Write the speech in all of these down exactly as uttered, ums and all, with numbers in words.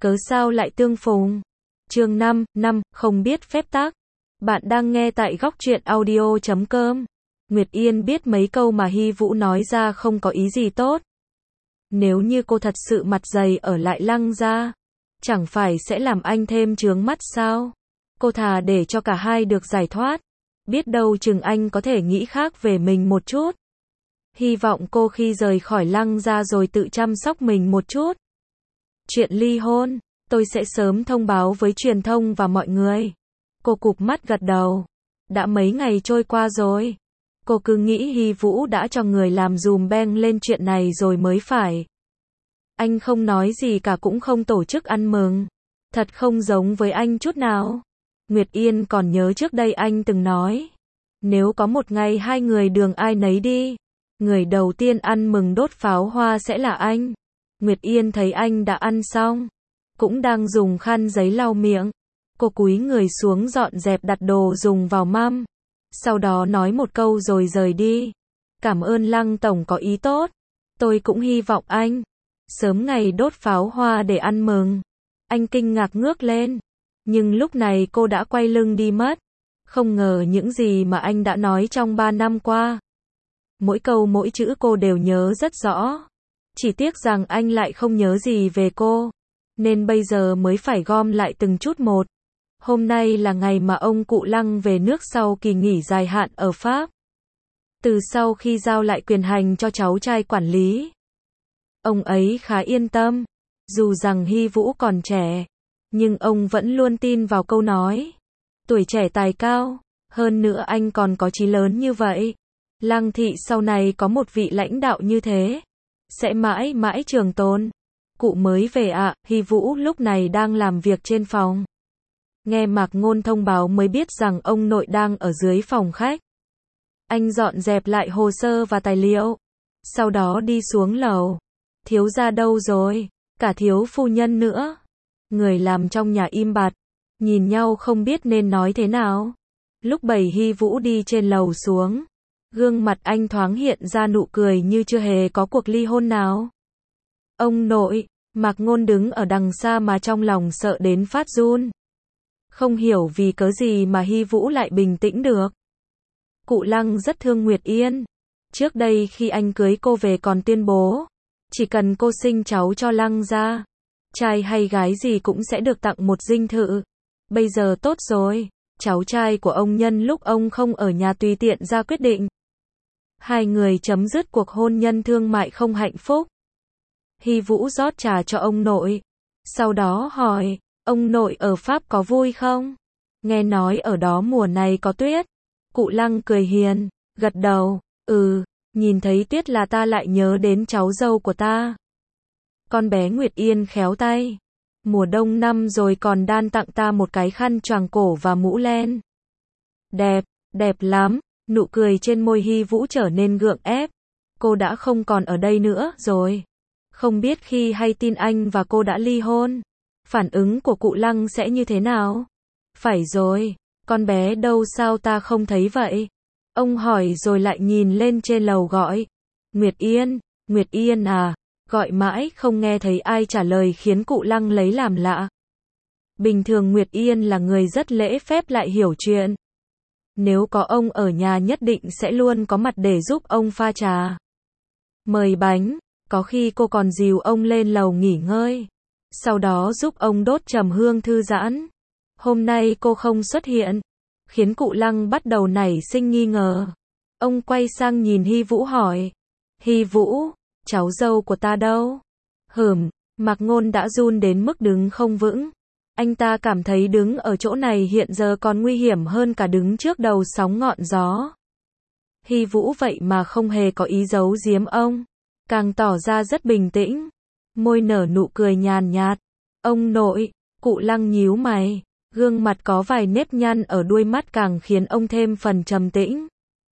cớ sao lại tương phùng. Chương năm, năm, không biết phép tắc. Bạn đang nghe tại góc truyện audio chấm com. Nguyệt Yên biết mấy câu mà Hy Vũ nói ra không có ý gì tốt. Nếu như cô thật sự mặt dày ở lại Lăng gia, chẳng phải sẽ làm anh thêm chướng mắt sao? Cô thà để cho cả hai được giải thoát. Biết đâu chừng anh có thể nghĩ khác về mình một chút. Hy vọng cô khi rời khỏi Lăng gia rồi tự chăm sóc mình một chút. Chuyện ly hôn, tôi sẽ sớm thông báo với truyền thông và mọi người. Cô cụp mắt gật đầu. Đã mấy ngày trôi qua rồi. Cô cứ nghĩ Hy Vũ đã cho người làm dùm beng lên chuyện này rồi mới phải. Anh không nói gì cả cũng không tổ chức ăn mừng. Thật không giống với anh chút nào. Nguyệt Yên còn nhớ trước đây anh từng nói. Nếu có một ngày hai người đường ai nấy đi, người đầu tiên ăn mừng đốt pháo hoa sẽ là anh. Nguyệt Yên thấy anh đã ăn xong, cũng đang dùng khăn giấy lau miệng. Cô cúi người xuống dọn dẹp đặt đồ dùng vào mâm. Sau đó nói một câu rồi rời đi. Cảm ơn Lăng tổng có ý tốt. Tôi cũng hy vọng anh sớm ngày đốt pháo hoa để ăn mừng. Anh kinh ngạc ngước lên. Nhưng lúc này cô đã quay lưng đi mất. Không ngờ những gì mà anh đã nói trong ba năm qua, mỗi câu mỗi chữ cô đều nhớ rất rõ. Chỉ tiếc rằng anh lại không nhớ gì về cô, nên bây giờ mới phải gom lại từng chút một. Hôm nay là ngày mà ông cụ Lăng về nước sau kỳ nghỉ dài hạn ở Pháp. Từ sau khi giao lại quyền hành cho cháu trai quản lý, ông ấy khá yên tâm. Dù rằng Hy Vũ còn trẻ, nhưng ông vẫn luôn tin vào câu nói tuổi trẻ tài cao. Hơn nữa anh còn có chí lớn như vậy. Lăng thị sau này có một vị lãnh đạo như thế, sẽ mãi mãi trường tồn. Cụ mới về ạ. À, Hy Vũ lúc này đang làm việc trên phòng. Nghe Mạc Ngôn thông báo mới biết rằng ông nội đang ở dưới phòng khách. Anh dọn dẹp lại hồ sơ và tài liệu, sau đó đi xuống lầu. Thiếu gia đâu rồi? Cả thiếu phu nhân nữa. Người làm trong nhà im bặt, nhìn nhau không biết nên nói thế nào. Lúc bảy Hy Vũ đi trên lầu xuống, gương mặt anh thoáng hiện ra nụ cười như chưa hề có cuộc ly hôn nào. Ông nội, Mạc Ngôn đứng ở đằng xa mà trong lòng sợ đến phát run. Không hiểu vì cớ gì mà Hy Vũ lại bình tĩnh được. Cụ Lăng rất thương Nguyệt Yên. Trước đây khi anh cưới cô về còn tuyên bố, chỉ cần cô sinh cháu cho Lăng gia, trai hay gái gì cũng sẽ được tặng một dinh thự. Bây giờ tốt rồi, cháu trai của ông nhân lúc ông không ở nhà tùy tiện ra quyết định. Hai người chấm dứt cuộc hôn nhân thương mại không hạnh phúc. Hy Vũ rót trà cho ông nội. Sau đó hỏi, ông nội ở Pháp có vui không? Nghe nói ở đó mùa này có tuyết. Cụ Lăng cười hiền, gật đầu, ừ, nhìn thấy tuyết là ta lại nhớ đến cháu dâu của ta. Con bé Nguyệt Yên khéo tay. Mùa đông năm rồi còn đan tặng ta một cái khăn choàng cổ và mũ len. Đẹp, đẹp lắm. Nụ cười trên môi Hy Vũ trở nên gượng ép. Cô đã không còn ở đây nữa rồi. Không biết khi hay tin anh và cô đã ly hôn, phản ứng của cụ Lăng sẽ như thế nào? Phải rồi, con bé đâu sao ta không thấy vậy? Ông hỏi rồi lại nhìn lên trên lầu gọi. Nguyệt Yên, Nguyệt Yên à? Gọi mãi không nghe thấy ai trả lời khiến cụ Lăng lấy làm lạ. Bình thường Nguyệt Yên là người rất lễ phép lại hiểu chuyện. Nếu có ông ở nhà nhất định sẽ luôn có mặt để giúp ông pha trà, mời bánh. Có khi cô còn dìu ông lên lầu nghỉ ngơi, sau đó giúp ông đốt trầm hương thư giãn. Hôm nay cô không xuất hiện, khiến cụ Lăng bắt đầu nảy sinh nghi ngờ. Ông quay sang nhìn Hy Vũ hỏi, Hy Vũ, cháu dâu của ta đâu? Hửm, Mạc Ngôn đã run đến mức đứng không vững. Anh ta cảm thấy đứng ở chỗ này hiện giờ còn nguy hiểm hơn cả đứng trước đầu sóng ngọn gió. Hy Vũ vậy mà không hề có ý giấu giếm ông, càng tỏ ra rất bình tĩnh, môi nở nụ cười nhàn nhạt. Ông nội, cụ Lăng nhíu mày, gương mặt có vài nếp nhăn ở đuôi mắt càng khiến ông thêm phần trầm tĩnh,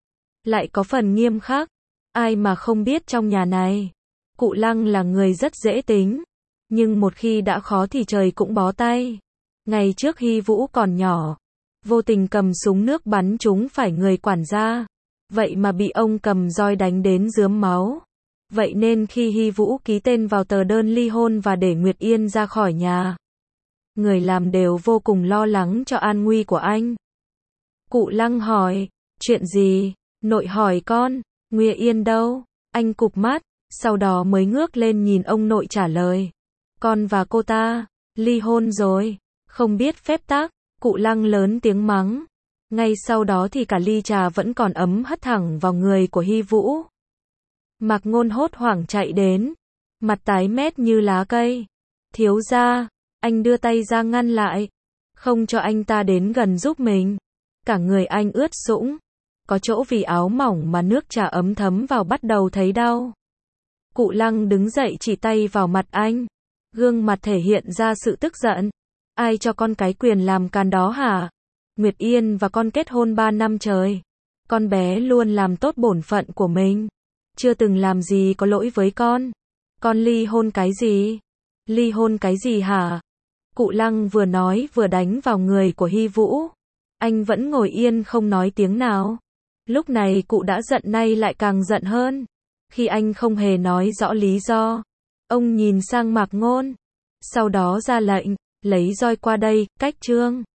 lại có phần nghiêm khắc. Ai mà không biết trong nhà này, cụ Lăng là người rất dễ tính, nhưng một khi đã khó thì trời cũng bó tay. Ngày trước Hy Vũ còn nhỏ, vô tình cầm súng nước bắn trúng phải người quản gia, vậy mà bị ông cầm roi đánh đến rướm máu. Vậy nên khi Hy Vũ ký tên vào tờ đơn ly hôn và để Nguyệt Yên ra khỏi nhà, người làm đều vô cùng lo lắng cho an nguy của anh. Cụ Lăng hỏi, chuyện gì? Nội hỏi con, Nguyệt Yên đâu? Anh cụp mắt, sau đó mới ngước lên nhìn ông nội trả lời. Con và cô ta, ly hôn rồi, không biết phép tắc, cụ Lăng lớn tiếng mắng. Ngay sau đó thì cả ly trà vẫn còn ấm hất thẳng vào người của Hy Vũ. Mạc Ngôn hốt hoảng chạy đến, mặt tái mét như lá cây. Thiếu gia, anh đưa tay ra ngăn lại, không cho anh ta đến gần giúp mình. Cả người anh ướt sũng, có chỗ vì áo mỏng mà nước trà ấm thấm vào bắt đầu thấy đau. Cụ Lăng đứng dậy chỉ tay vào mặt anh, gương mặt thể hiện ra sự tức giận. Ai cho con cái quyền làm càn đó hả? Nguyệt Yên và con kết hôn ba năm trời. Con bé luôn làm tốt bổn phận của mình, chưa từng làm gì có lỗi với con. Con ly hôn cái gì? Ly hôn cái gì hả? Cụ Lăng vừa nói vừa đánh vào người của Hy Vũ. Anh vẫn ngồi yên không nói tiếng nào. Lúc này cụ đã giận nay lại càng giận hơn. Khi anh không hề nói rõ lý do, ông nhìn sang Mạc Ngôn, sau đó ra lệnh, lấy roi qua đây, cách trương.